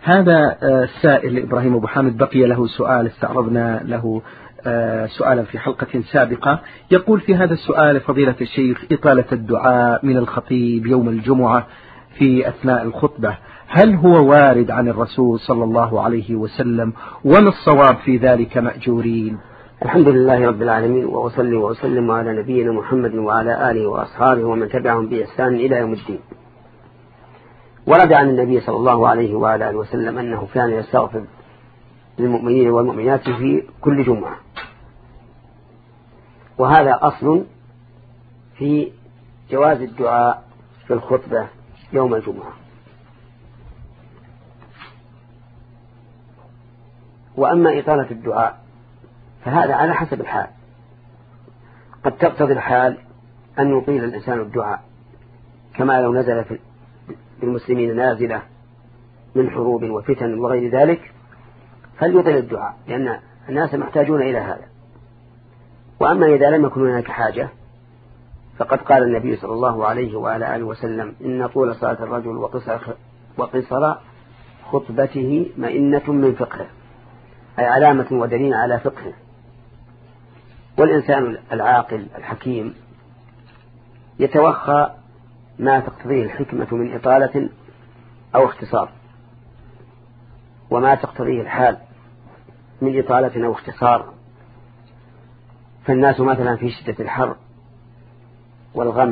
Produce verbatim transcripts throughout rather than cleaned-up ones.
هذا السائل إبراهيم أبو حامد بقي له سؤال استعرضنا له سؤالا في حلقة سابقة. يقول في هذا السؤال فضيلة الشيخ: إطالة الدعاء من الخطيب يوم الجمعة في أثناء الخطبة هل هو وارد عن الرسول صلى الله عليه وسلم؟ وما الصواب في ذلك مأجورين؟ الحمد لله رب العالمين، وأصلي وأسلم على نبينا محمد وعلى آله وأصحابه ومن تبعهم بإحسان إلى يوم الدين. ورد عن النبي صلى الله عليه وعلى آله وسلم أنه كان يستغفر للمؤمنين والمؤمنات في كل جمعة، وهذا أصل في جواز الدعاء في الخطبة يوم الجمعة. وأما إطالة الدعاء فهذا على حسب الحال، قد تقتضي الحال أن يطيل الإنسان الدعاء، كما لو نزل في المسلمين نازلة من حروب وفتن وغير ذلك فليطيل الدعاء، لأن الناس محتاجون إلى هذا. وأما إذا لم يكن هناك حاجة فقد قال النبي صلى الله عليه وعلى آله وسلم: إن طول صلاة الرجل وقصر, وقصر خطبته مئنة من فقهه، أي علامة ودليل على فقهه. والإنسان العاقل الحكيم يتوخى ما تقتضيه الحكمة من إطالة أو اختصار، وما تقتضيه الحال من إطالة أو اختصار. فالناس مثلا في شدة الحر والغم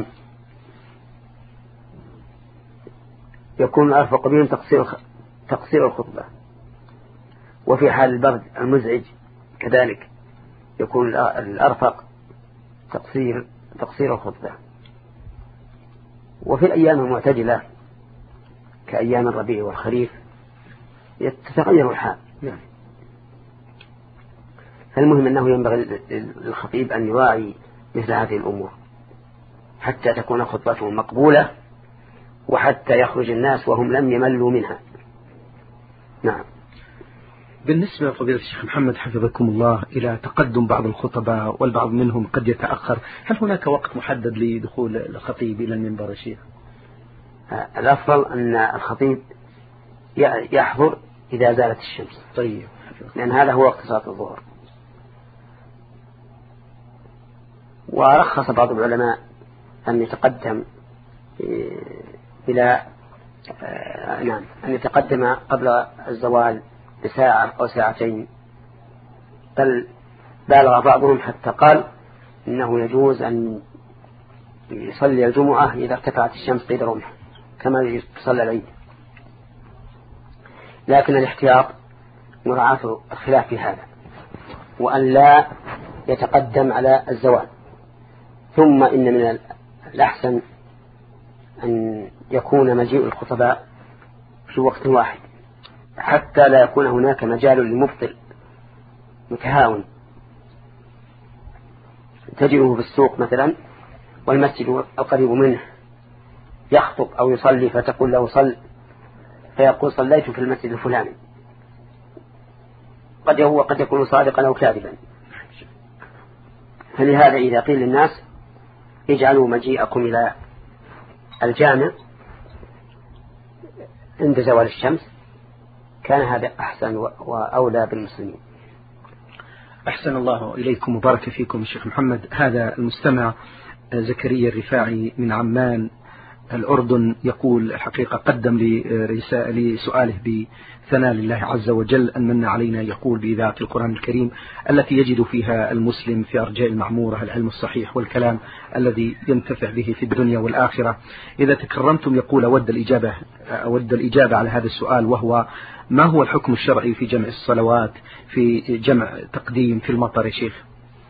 يكون الأرفق بهم تقصير تقصير الخطبة، وفي حال البرد المزعج كذلك يكون الأرفق تقصير تقصير الخطبة. وفي الأيام المعتدلة كأيام الربيع والخريف يتغير الحال. فالمهم أنه ينبغي للخطيب أن يراعي مثل هذه الأمور حتى تكون خطبته مقبولة، وحتى يخرج الناس وهم لم يملوا منها. نعم. بالنسبة لفضيلة الشيخ محمد حفظكم الله إلى تقدم بعض الخطباء والبعض منهم قد يتأخر، هل هناك وقت محدد لدخول الخطيب إلى المنبر شيخ؟ الأفضل أن الخطيب يحضر إذا زالت الشمس. طيب. لأن هذا هو وقت صلاة الظهر. ورخص بعض العلماء أن يتقدم إلى نعم أن يتقدم قبل الزوال بساعة أو ساعتين، بل بالغ بعضهم حتى قال إنه يجوز أن يصلي الجمعة إذا ارتفعت الشمس قيد رمح كما يصلي العيد. لكن الاحتياط مراعاة الخلاف في هذا، وأن لا يتقدم على الزوال. ثم إن من الأحسن أن يكون مجيء الخطباء في وقت واحد حتى لا يكون هناك مجال للمبطل متهاون تجده في السوق مثلا والمسجد القريب منه يخطب أو يصلي فتقول له صل، فيقول صليت في المسجد الفلاني، قد هو قد يكون صادقا أو كاذبا. فلهذا إذا قيل للناس اجعلوا مجيئكم إلى الجامع عند زوال الشمس كان هذا أحسن وأولى بالمسلمين. أحسن الله إليكم وبارك فيكم الشيخ محمد. هذا المستمع زكريا الرفاعي من عمان الأردن يقول الحقيقة قدم لسؤاله بثناء لله عز وجل أن من علينا، يقول بإذاعة القرآن الكريم التي يجد فيها المسلم في أرجاء المعمورة العلم الصحيح والكلام الذي ينتفع به في الدنيا والآخرة. إذا تكرمتم يقول أود الإجابة, أود الإجابة على هذا السؤال، وهو ما هو الحكم الشرعي في جمع الصلوات في جمع تقديم في المطر يا شيخ؟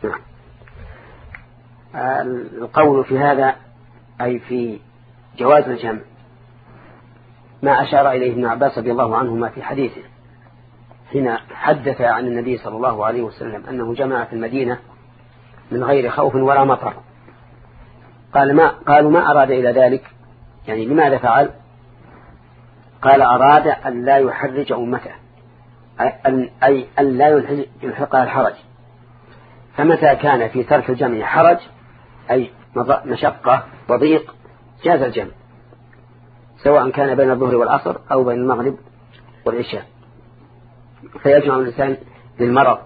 القول في هذا أي في جواز الجمع ما أشار إليه ابن عباس رضي الله عنهما في حديثه حين حدث عن النبي صلى الله عليه وسلم أنه جمع في المدينة من غير خوف ولا مطر. قال ما قالوا ما أراد إلى ذلك، يعني لماذا فعل؟ قال أراد أن لا يحرج أمته، أي أن لا يلحقها الحرج. فمتى كان في ترك الجمع حرج أي مشقة وضيق جاز الجمع، سواء كان بين الظهر والعصر أو بين المغرب والعشاء، فيجمع الإنسان للمرض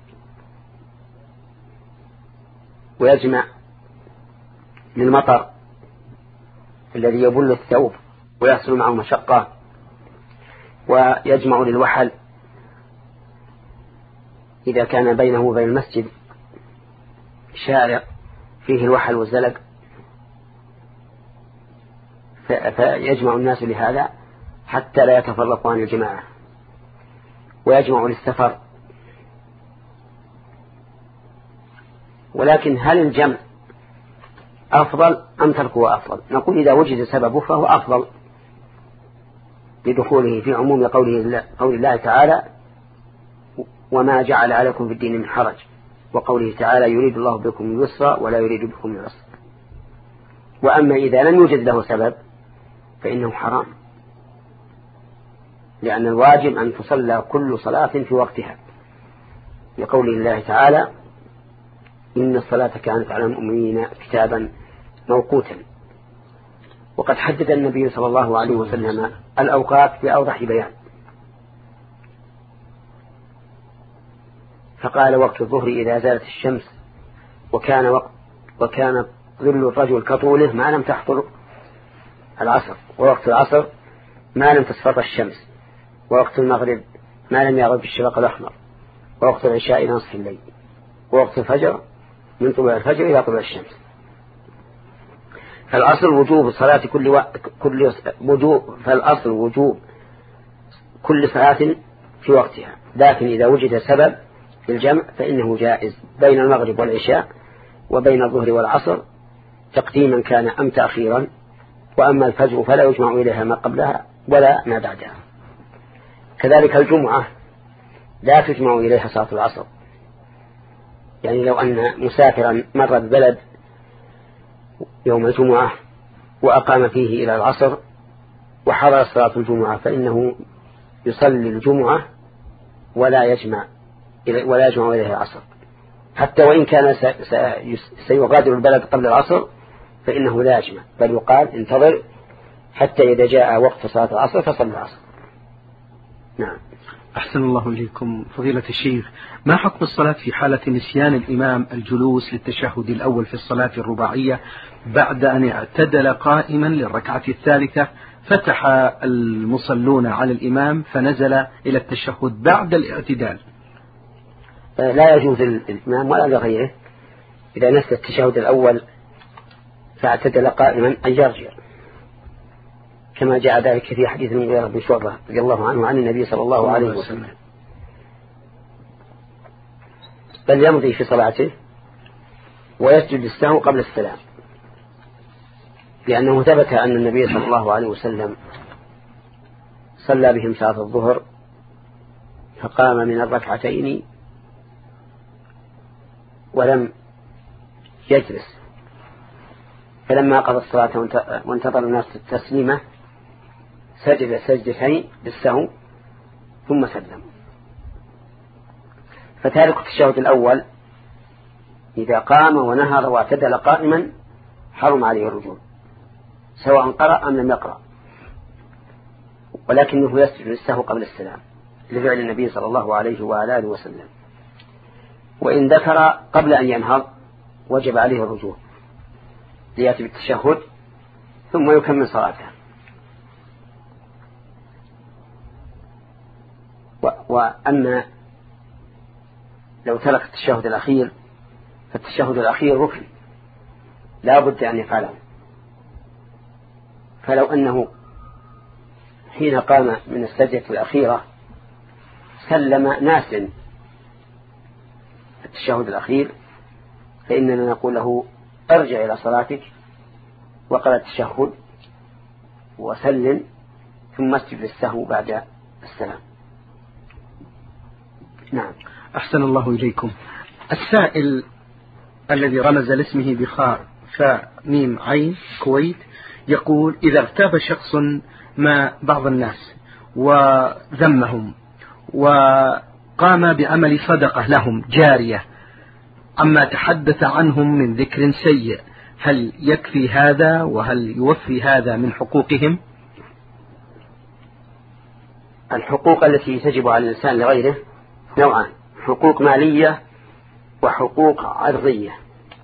ويجمع للمطر الذي يبل الثوب ويحصل معه مشقة، ويجمع للوحل إذا كان بينه وبين المسجد شارع فيه الوحل والزلق، فيجمع الناس لهذا حتى لا يتفرقوا عن الجماعة. ويجمع للسفر. ولكن هل الجمع أفضل أم تركه أفضل؟ نقول إذا وجد سببه فهو أفضل لدخوله في عموم قوله الله, قول الله تعالى وما جعل عليكم في الدين من حرج، وقوله تعالى يريد الله بكم اليسر ولا يريد بكم العسر. وأما إذا لم يوجد له سبب فإنه حرام، لأن الواجب أن تصلى كل صلاة في وقتها، لقول الله تعالى إن الصلاة كانت على المؤمنين كتابا موقوتا. وقد حدد النبي صلى الله عليه وسلم الأوقات بأوضح بيان، فقال وقت الظهر إذا زالت الشمس، وكان وقت وكان ظل الرجل كطوله ما لم تحضر العصر، ووقت العصر ما لم تصفر الشمس، ووقت المغرب ما لم يغرب الشفق الأحمر، ووقت العشاء إلى نصف الليل، ووقت الفجر من طلوع الفجر إلى طلوع الشمس. فالأصل وجوب صلاة كل وقت كل وجوب فالأصل وجوب كل صلاة في وقتها، لكن إذا وجد سبب في الجمع فإنه جائز بين المغرب والعشاء وبين الظهر والعصر تقديما كان أم تأخيرا. وأما الفجر فلا يجمع إليها ما قبلها ولا ما بعدها. كذلك الجمعة لا تجمع إليها صلاة العصر، يعني لو أن مسافرا مر ببلد يوم الجمعة وأقام فيه إلى العصر وحضر صلاة الجمعة فإنه يصلي الجمعة ولا يجمع ولا يجمع إليها العصر، حتى وإن كان سيغادر البلد قبل العصر فإنه لا يجمع، بل يقال انتظر حتى إذا جاء وقت صلاة العصر فصل العصر. نعم. أحسن الله إليكم فضيلة الشيخ. ما حكم الصلاة في حالة نسيان الإمام الجلوس للتشهد الأول في الصلاة الرباعية بعد أن اعتدل قائما للركعة الثالثة، فتح المصلون على الإمام فنزل إلى التشهد بعد الاعتدال؟ لا يجوز للإمام ولا لغيره إذا نسي التشهد الأول فاعتدل قائما أن يرجع، كما جاء ذلك في حديث المغيرة بن شعبة رضي الله عنه عن النبي صلى الله عليه وسلم، بل يمضي في صلاته ويسجد للسهو قبل السلام، لأنه ثبت أن النبي صلى الله عليه وسلم صلى بهم صلاة الظهر فقام من الركعتين ولم يجلس، فلما قضى الصلاة وانتظر الناس التسليمة سجد سجدتين للسهو ثم سلم. فتارك التشهد الأول إذا قام ونهض واعتدل قائما حرم عليه الرجوع سواء قرأ أم لم يقرأ، ولكنه يسجد للسهو قبل السلام لفعل النبي صلى الله عليه وآله وسلم. وإن ذكر قبل أن ينهض وجب عليه الرجوع ليأتي بالتشهد ثم يكمل صلاته. وأما لو ترك التشهد الأخير فالتشهد الأخير ركن لا بد أن يفعله، فلو أنه حين قام من السجدة الأخيرة سلم ناسا التشهد الأخير فإننا نقول له ارجع إلى صلاتك وقرأ التشهد وسلم ثم اسجد للسهو بعد السلام. نعم. أحسن الله إليكم. السائل الذي رمز لاسمه بخاء فاء ميم عين كويت يقول إذا اغتاب شخص ما بعض الناس وذمهم وقام بعمل صدقة لهم جارية أما تحدث عنهم من ذكر سيء، هل يكفي هذا وهل يوفي هذا من حقوقهم؟ الحقوق التي تجب على الإنسان لغيره نوعان: حقوق مالية وحقوق عرضية.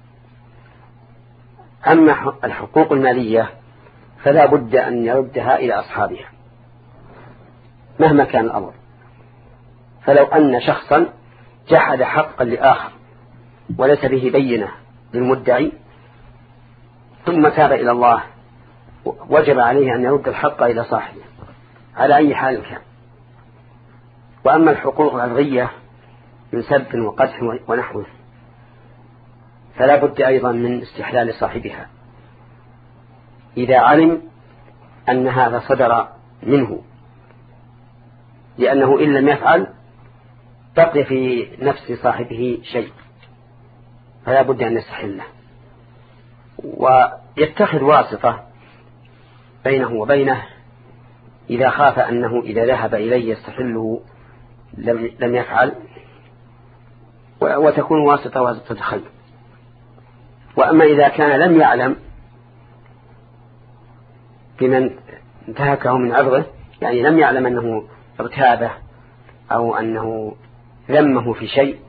أما الحقوق المالية فلا بد أن يردها إلى أصحابها مهما كان الأمر. فلو أن شخصا جحد حقا لآخر وليس به بينة للمدعي ثم تاب إلى الله وجب عليه أن يرد الحق إلى صاحبه على أي حال كان. وأما الحقوق العرضية من سب وقدح ونحوه فلا بد أيضا من استحلال صاحبها إذا علم أن هذا صدر منه، لأنه إن لم يفعل بقي في نفس صاحبه شيء، فلا بد أن يستحله ويتخذ واسطة بينه وبينه إذا خاف أنه إذا ذهب إليه يستحله لم يفعل، وتكون واسطة واسطة خير. وأما إذا كان لم يعلم بمن انتهكه من عرضه، يعني لم يعلم أنه ارتابه أو أنه ذمه في شيء،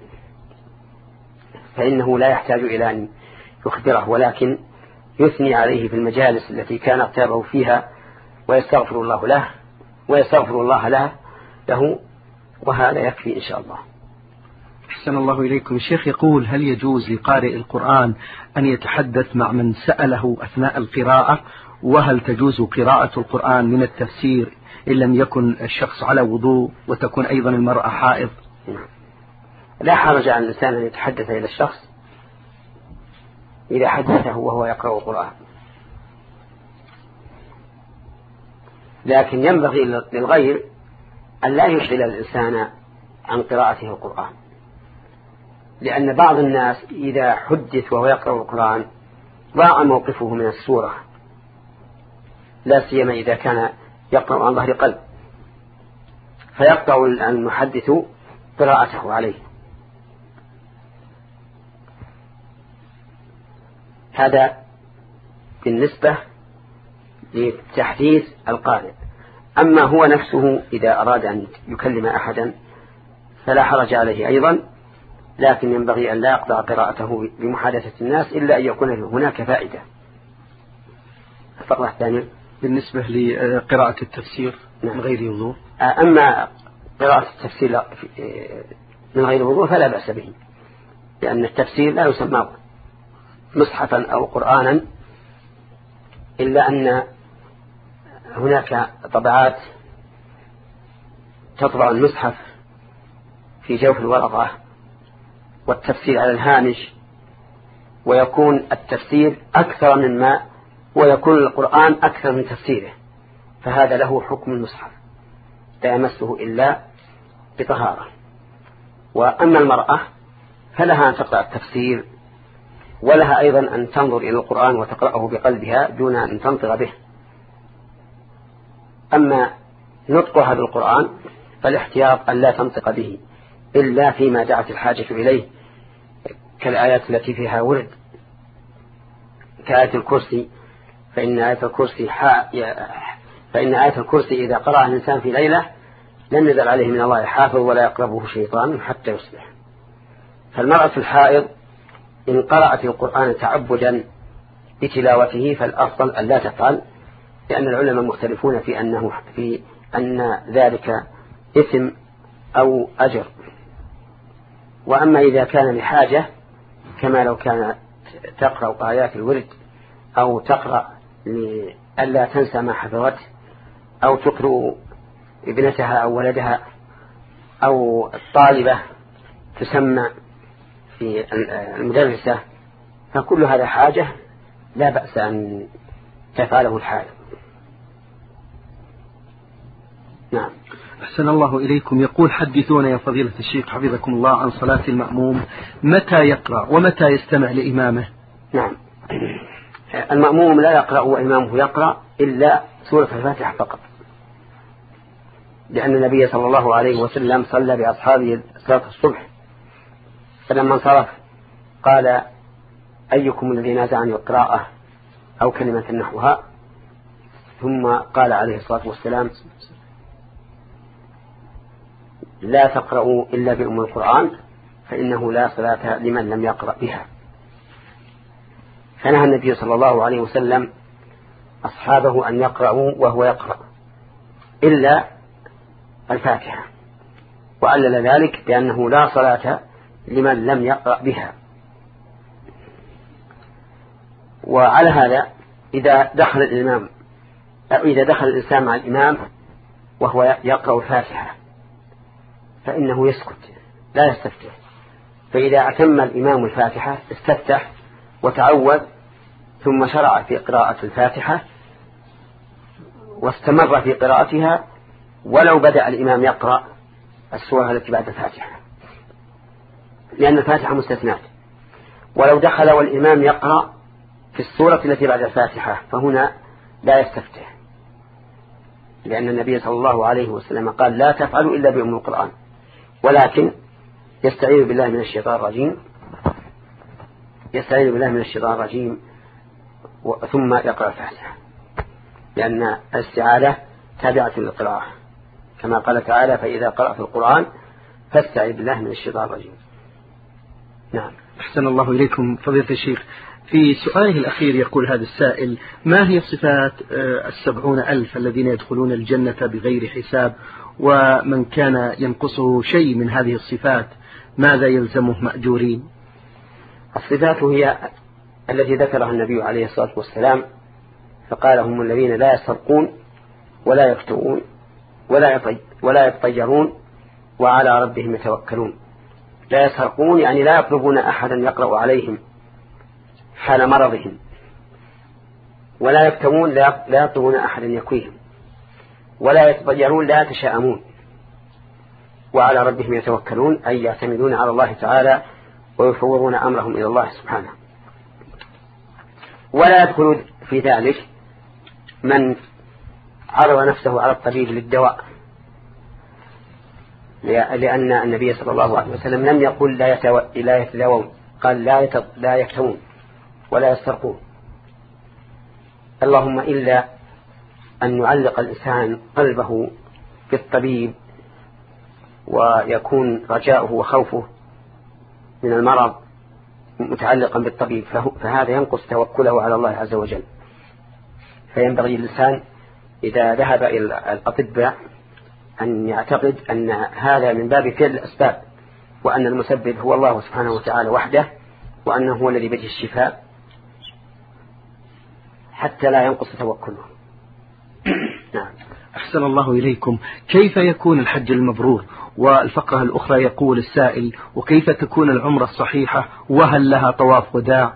فإنه لا يحتاج إلى أن يخبره، ولكن يثني عليه في المجالس التي كان ارتابه فيها ويستغفر الله له ويستغفر الله له, له وهذا يكفي إن شاء الله. أحسن الله إليكم. الشيخ يقول: هل يجوز لقارئ القرآن أن يتحدث مع من سأله أثناء القراءة؟ وهل تجوز قراءة القرآن من التفسير إن لم يكن الشخص على وضوء وتكون أيضا المرأة حائض؟ لا حرج على الإنسان أن يتحدث إلى الشخص إذا حدثه وهو يقرأ القرآن، لكن ينبغي للغير أن لا يشغل الإنسان عن قراءته القرآن، لأن بعض الناس إذا حدث وهو يقرأ القرآن ضاع موقفه من السورة، لا سيما إذا كان يقرأ عن ظهر قلب، فيقطع المحدث قراءته عليه. هذا بالنسبة لتحديث القارئ. أما هو نفسه إذا أراد أن يكلم أحدا فلا حرج عليه أيضا، لكن ينبغي أن لا يقطع قراءته بمحادثة الناس إلا أن يكون هناك فائدة. الفقرة الثانية بالنسبة لقراءة التفسير من غير وضوء. أما قراءة التفسير من غير وضوء فلا بأس به، لأن التفسير لا يسمى مصحفا أو قرآنا، إلا أن هناك طبعات تطبع المصحف في جوف الورقة والتفسير على الهامش، ويكون التفسير أكثر مما ويكون القرآن أكثر من تفسيره، فهذا له حكم المصحف لا يمسه إلا بطهارة. وأما المرأة فلها أن تقرأ التفسير، ولها أيضا أن تنظر إلى القرآن وتقرأه بقلبها دون أن تنطق به. أما نطقها بالقرآن فالاحتياط أن لا تنطق به إلا فيما دعت الحاجة إليه، كالآيات التي فيها ورد، كآية الكرسي، فإن آية الكرسي فإن آية الكرسي إذا قرأها الإنسان في ليلة لم يزل عليه من الله حافظ ولا يقربه شيطان حتى يصبح. فالمرأة الحائض إن قرأت القرآن تعبدا بتلاوته فالأفضل أن لا تفعل، لأن العلماء مختلفون في أنه في أن ذلك إثم أو أجر. وأما إذا كان لحاجة كما لو كانت تقرأ آيات الورد أو تقرأ لألا تنسى ما حفظته أو تقرأ ابنتها أو ولدها أو الطالبة تسمى في المدرسة، فكل هذا حاجة لا بأس أن تفعله الحال. نعم. أحسن الله إليكم. يقول: حدثونا يا فضيلة الشيخ حفظكم الله عن صلاة المأموم، متى يقرأ ومتى يستمع لإمامه؟ نعم، المأموم لا يقرأ وإمامه يقرأ إلا سورة الفاتحة فقط، لأن النبي صلى الله عليه وسلم صلى بأصحابه صلاة الصبح، فلما انصرف قال: أيكم الذي نازعني القراءة أو كلمة نحوها، ثم قال عليه الصلاة والسلام: لا تقرأوا إلا بأم القرآن فإنه لا صلاة لمن لم يقرأ بها. فنهى النبي صلى الله عليه وسلم أصحابه أن يقرأوا وهو يقرأ إلا الفاتحة، وعلل ذلك بأنه لا صلاة لمن لم يقرأ بها. وعلى هذا إذا دخل الإمام أو إذا دخل الإنسان مع الإمام وهو يقرأ الفاتحة فإنه يسكت لا يستفتح، فإذا أتم الإمام الفاتحة استفتح وتعوذ ثم شرع في قراءة الفاتحة واستمر في قراءتها ولو بدأ الإمام يقرأ السورة التي بعد الفاتحة، لأن الفاتحة مستثنات. ولو دخل والإمام يقرأ في السورة التي بعد الفاتحة فهنا لا يستفتح، لأن النبي صلى الله عليه وسلم قال لا تفعلوا إلا بأم القرآن، ولكن يستعيذ بالله من الشيطان الرجيم يستعيذ بالله من الشيطان الرجيم ثم يقرأ الفاتحة، لأن الاستعاذة تابعة للقراءة كما قال تعالى فإذا قرأت القرآن فاستعذ بالله من الشيطان الرجيم. نعم. أحسن الله إليكم فضيلة الشيخ. في سؤاله الأخير يقول هذا السائل: ما هي صفات السبعون ألف الذين يدخلون الجنة بغير حساب، ومن كان ينقصه شيء من هذه الصفات ماذا يلزمه مأجورين؟ الصفات هي التي ذكرها النبي عليه الصلاة والسلام فقال هم الذين لا يسرقون ولا يكتوون ولا يتطيرون وعلى ربهم يتوكلون. لا يسرقون يعني لا يطلبون أحدا يقرأ عليهم حال مرضهم، ولا يكتوون لا يطلبون أحدا يكويهم، ولا يتطيرون لا يتشاءمون، وعلى ربهم يتوكلون أي يعتمدون على الله تعالى ويفوضون أمرهم إلى الله سبحانه. ولا يدخل في ذلك من عرض نفسه على الطبيب للدواء، لأن النبي صلى الله عليه وسلم لم يقل لا يتداوون، قال لا يكتوون ولا يسترقون، اللهم إلا أن يعلق الإنسان قلبه بالطبيب ويكون رجاؤه وخوفه من المرض متعلقا بالطبيب فهذا ينقص توكله على الله عز وجل. فينبغي الإنسان إذا ذهب إلى الأطباء أن يعتقد أن هذا من باب فعل الأسباب، وأن المسبب هو الله سبحانه وتعالى وحده، وأنه هو الذي بيده الشفاء حتى لا ينقص توكله. نعم. أحسن الله إليكم. كيف يكون الحج المبرور؟ والفقرة الأخرى يقول السائل: وكيف تكون العمرة الصحيحة وهل لها طواف وداع؟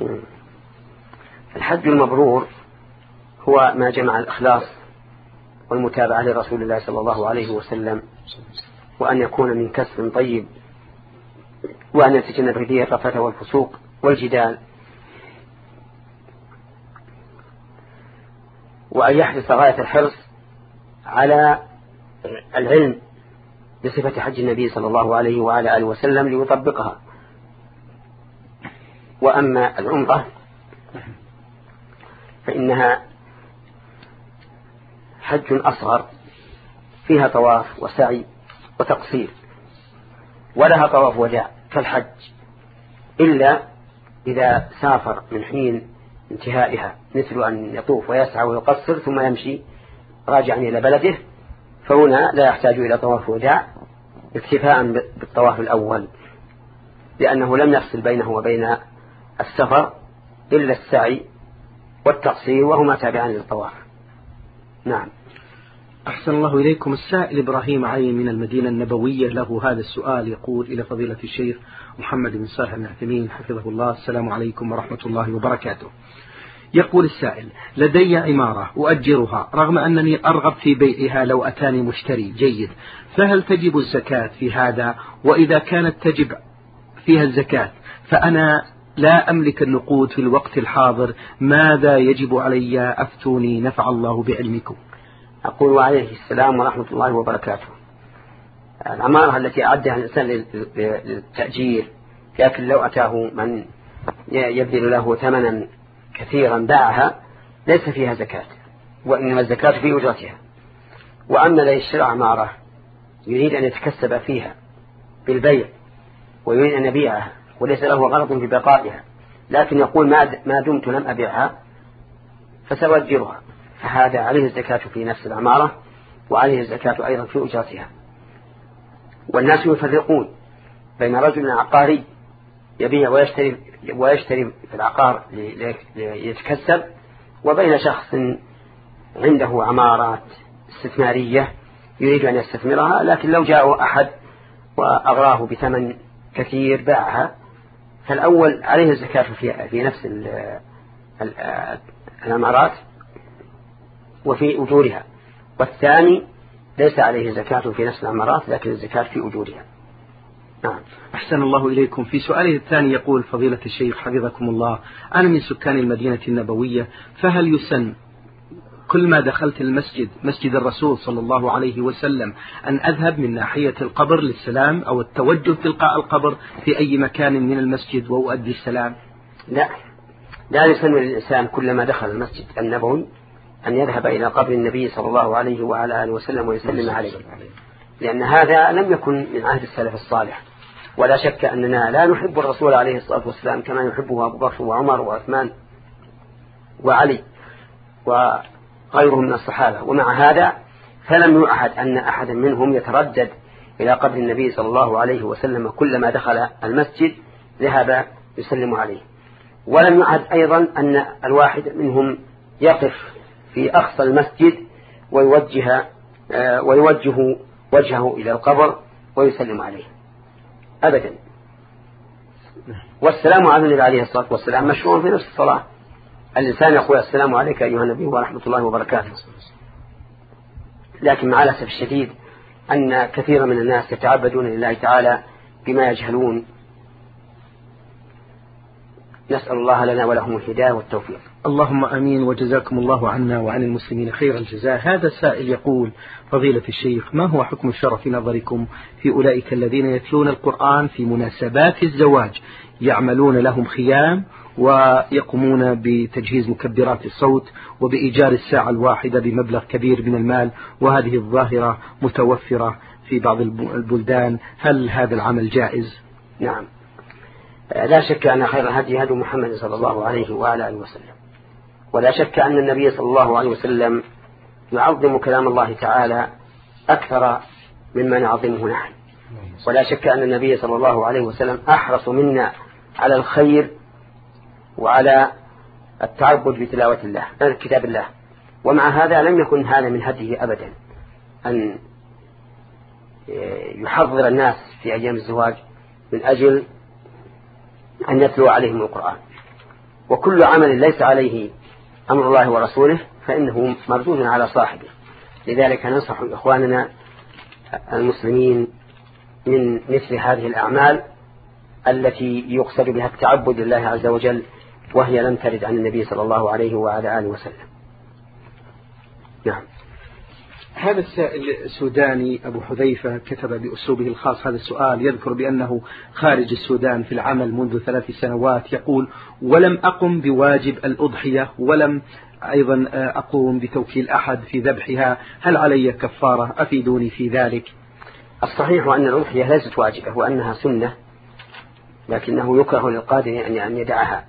الحج المبرور هو ما جمع الإخلاص والمتابعة لرسول الله صلى الله عليه وسلم، وأن يكون من كسب طيب، وأن يتجنب فيه الرفث والفسوق والجدال، وأن يحرص غاية الحرص على العلم بصفة حج النبي صلى الله عليه وعلى آله وسلم ليطبقها. وأما العمرة فإنها حج أصغر فيها طواف وسعي وتقصير، ولها طواف وداع كالحج، إلا إذا سافر من حين انتهائها، مثل أن يطوف ويسعى ويقصر ثم يمشي راجعا إلى بلده، فهنا لا يحتاج إلى طواف وداع اكتفاء بالطواف الأول، لأنه لم يفصل بينه وبين السفر إلا السعي والتقصير وهما تابعان للطواف. نعم. أحسن الله إليكم. السائل إبراهيم علي من المدينة النبوية له هذا السؤال، يقول: إلى فضيلة الشيخ محمد بن صالح بن عثيمين حفظه الله، السلام عليكم ورحمة الله وبركاته. يقول السائل: لدي عمارة أؤجرها رغم أنني أرغب في بيعها لو أتاني مشتري جيد، فهل تجب الزكاة في هذا؟ وإذا كانت تجب فيها الزكاة فأنا لا أملك النقود في الوقت الحاضر، ماذا يجب علي؟ أفتوني نفع الله بعلمكم. أقول: وعليه السلام ورحمة الله وبركاته. العمارة التي أعدها الإنسان للتأجير، لكن لو أتاه من يبذل له ثمنا كثيرا باعها ليس فيها زكاة، وإنما الزكاة في أجرتها. وأما لا يشترى عمارة يريد أن يتكسب فيها بالبيع ويريد أن يبيعها وليس له غرض في بقائها، لكن يقول ما دمت لم أبيعها فسأؤجرها، فهذا عليه الزكاة في نفس العمارة وعليه الزكاة أيضا في أجرتها. والناس يفرقون بين رجل عقاري يبيع ويشتري, ويشتري في العقار ليتكسب، وبين شخص عنده عمارات استثمارية يريد أن يستثمرها، لكن لو جاء أحد وأغراه بثمن كثير باعها، فالأول عليه الزكاة في, في نفس العمارات وفي أجورها، والثاني ليس عليه زكاة في نفس العمارات لكن الزكاة في أجورها. نعم. أحسن الله إليكم. في سؤاله الثاني يقول فضيلة الشيخ حفظكم الله: أنا من سكان المدينة النبوية، فهل يسن كل ما دخلت المسجد مسجد الرسول صلى الله عليه وسلم أن أذهب من ناحية القبر للسلام أو التوجه تلقاء القبر في أي مكان من المسجد وأؤدي السلام؟ لا، لا يسن للإنسان كلما دخل المسجد النبوي أن يذهب إلى قبر النبي صلى الله عليه وعلى آله وسلم ويسلم عليه، لأن هذا لم يكن من عهد السلف الصالح. ولا شك أننا لا نحب الرسول عليه الصلاة والسلام كما يحبه أبو بكر وعمر وعثمان وعلي وغيرهم من الصحابة، ومع هذا فلم يعهد أن أحد منهم يتردد إلى قبر النبي صلى الله عليه وسلم كلما دخل المسجد ذهب يسلم عليه. ولم يعهد أيضا أن الواحد منهم يقف في أقصى المسجد ويوجه ويوجه وجهه إلى القبر ويسلم عليه أبدا. والسلام على النبي عليه الصلاة والسلام مشروع في نفس الصلاة، الإنسان يقول السلام عليك أيها النبي ورحمة الله وبركاته. لكن مع الأسف الشديد أن كثير من الناس يتعبدون لله تعالى بما يجهلون. نسأل الله لنا ولهم الهداية والتوفيق. اللهم أمين، وجزاكم الله عنا وعن المسلمين خير الجزاء. هذا السائل يقول فضيلة الشيخ: ما هو حكم الشرع في نظركم في أولئك الذين يتلون القرآن في مناسبات الزواج، يعملون لهم خيام ويقومون بتجهيز مكبرات الصوت وبإيجار الساعة الواحدة بمبلغ كبير من المال، وهذه الظاهرة متوفرة في بعض البلدان، هل هذا العمل جائز؟ نعم، لا شك أن خير الهدي هدي محمد صلى الله عليه وعلى آله وسلم، ولا شك أن النبي صلى الله عليه وسلم يعظم كلام الله تعالى أكثر مما نعظمه نحن، ولا شك أن النبي صلى الله عليه وسلم أحرص منا على الخير وعلى التعبد بتلاوة الله كتاب الله. ومع هذا لم يكن هذا من هديه أبدا أن يحضر الناس في أيام الزواج من أجل أن يتلو عليهم القرآن. وكل عمل ليس عليه أمر الله ورسوله فإنه مردود على صاحبه. لذلك ننصح إخواننا المسلمين من مثل هذه الأعمال التي يقصد بها التعبد لله عز وجل، وهي لم ترد عن النبي صلى الله عليه وعلى آله وسلم. نعم. هذا السائل سوداني أبو حذيفة كتب بأسلوبه الخاص هذا السؤال، يذكر بأنه خارج السودان في العمل منذ ثلاث سنوات، يقول: ولم أقم بواجب الأضحية ولم أيضا أقوم بتوكيل أحد في ذبحها، هل علي كفارة؟ أفيدوني في ذلك. الصحيح أن الأضحية ليست واجبة وأنها سنة، لكنه يكره للقادر أن يدعها.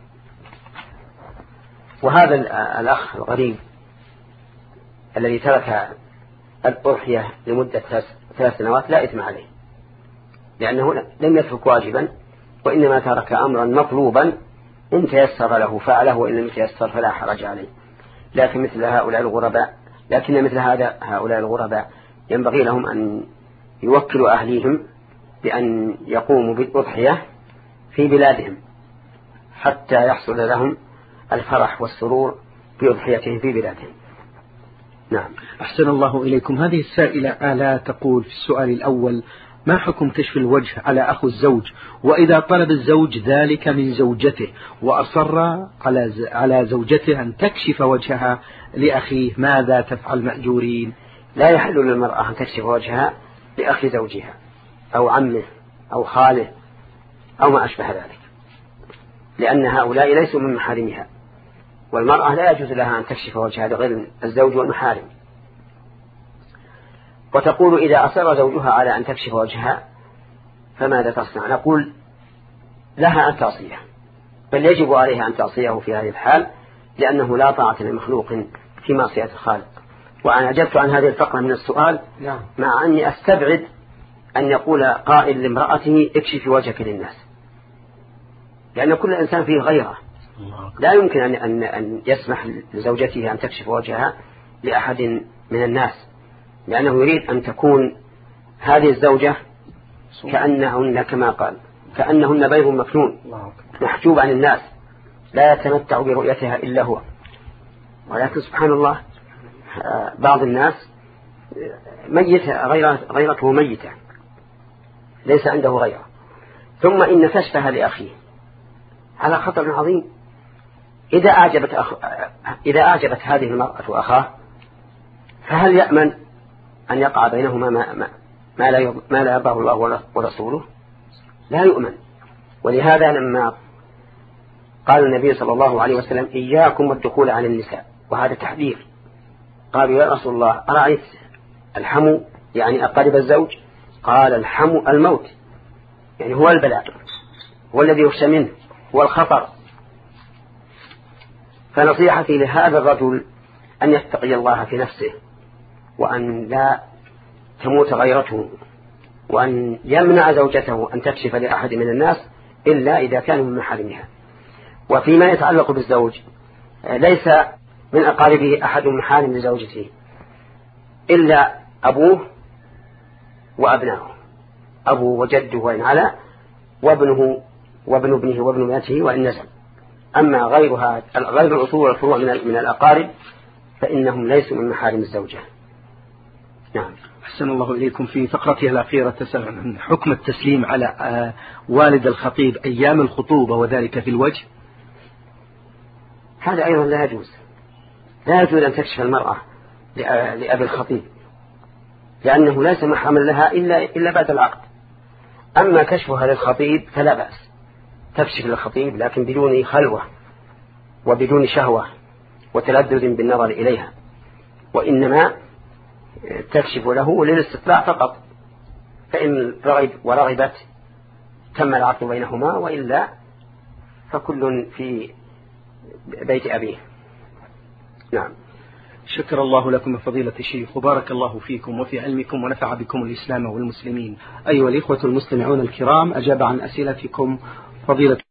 وهذا الأخ الغريب الذي ترك الأضحية لمدة ثلاث سنوات لا إثم عليه، لأنه لم يترك واجبا وإنما ترك أمرا مطلوبا، إن تيسر له فعله وإن لم يتيسر فلا حرج عليه. لكن مثل هؤلاء الغرباء لكن مثل هذا هؤلاء الغرباء ينبغي لهم أن يوكلوا أهليهم بأن يقوموا بالأضحية في بلادهم حتى يحصل لهم الفرح والسرور بأضحيتهم في بلادهم. نعم. أحسن الله إليكم. هذه السائلة آلاء تقول في السؤال الأول: ما حكم كشف الوجه على أخو الزوج، وإذا طلب الزوج ذلك من زوجته وأصر على على زوجته أن تكشف وجهها لأخيه، ماذا تفعل مأجورين؟ لا يحل للمرأة أن تكشف وجهها لأخي زوجها أو عمه أو خاله أو ما أشبه ذلك، لأن هؤلاء ليسوا من محارمها، والمرأة لا يجوز لها أن تكشف وجهها لغير الزوج والمحارم. وتقول إذا أصر زوجها على أن تكشف وجهها فماذا تصنع؟ نقول لها أن تعصيه، بل يجب عليها أن تعصيه في هذه الحال، لأنه لا طاعة لمخلوق في معصية الخالق. وأنا أجبت عن هذه الفقرة من السؤال مع أني أستبعد أن يقول قائل لامرأته اكشفي وجهك للناس، لأن كل إنسان فيه غيره، لا يمكن أن, أن, أن يسمح لزوجته أن تكشف وجهها لأحد من الناس، لأنه يريد أن تكون هذه الزوجة كأنهن كما قال كأنهن بيض مكنون محجوب عن الناس لا يتمتع برؤيتها إلا هو. ولكن سبحان الله بعض الناس ميتة غيرته ميتة ليس عنده غيره، ثم إن كشفها لأخيه على خطر عظيم. إذا أعجبت, أخ... إذا أعجبت هذه المرأة أخاه فهل يأمن أن يقع بينهما ما, ما... ما لا, يب... ما لا يرضاه الله ورسوله؟ لا يؤمن. ولهذا لما قال النبي صلى الله عليه وسلم إياكم والدخول على النساء، وهذا تحذير، قالوا يا رسول الله أرأيت الحمو يعني أقارب الزوج؟ قال الحمو الموت، يعني هو البلاء، هو الذي يخشى منه، هو الخطر. فنصيحتي لهذا الرجل أن يتقي الله في نفسه، وأن لا تموت غيرته، وأن يمنع زوجته أن تكشف لأحد من الناس إلا إذا كانوا من محارمها. وفيما يتعلق بالزوج ليس من أقاربه أحد محارم لزوجته إلا أبوه وأبنائه، أبوه وجده وإن علا، وابنه وابن ابنه وابن ابنته وإن نزل. أما غيرها غير الأصول والفروع من الأقارب فإنهم ليسوا من محارم الزوجة. نعم. أحسن الله إليكم. في فقرتها الأخيرة تسأل عن حكم التسليم على والد الخطيب أيام الخطوبة وذلك في الوجه. هذا أيضا لا يجوز، لا يجوز أن تكشف المرأة لأبي الخطيب، لأنه لا سمح عمل لها إلا, إلا بعد العقد. أما كشفها للخطيب فلا بأس، تكشف للخطيب لكن بدون خلوة وبدون شهوة وتلذذ بالنظر إليها، وإنما تكشف له للاستطلاع فقط، فإن رغب ورغبت تم العقد بينهما، وإلا فكل في بيت أبيه. نعم. شكر الله لكم فضيلة الشيخ، وبارك الله فيكم وفي علمكم ونفع بكم الإسلام والمسلمين. أيها الإخوة المستمعون الكرام، أجاب عن أسئلتكم فضيلة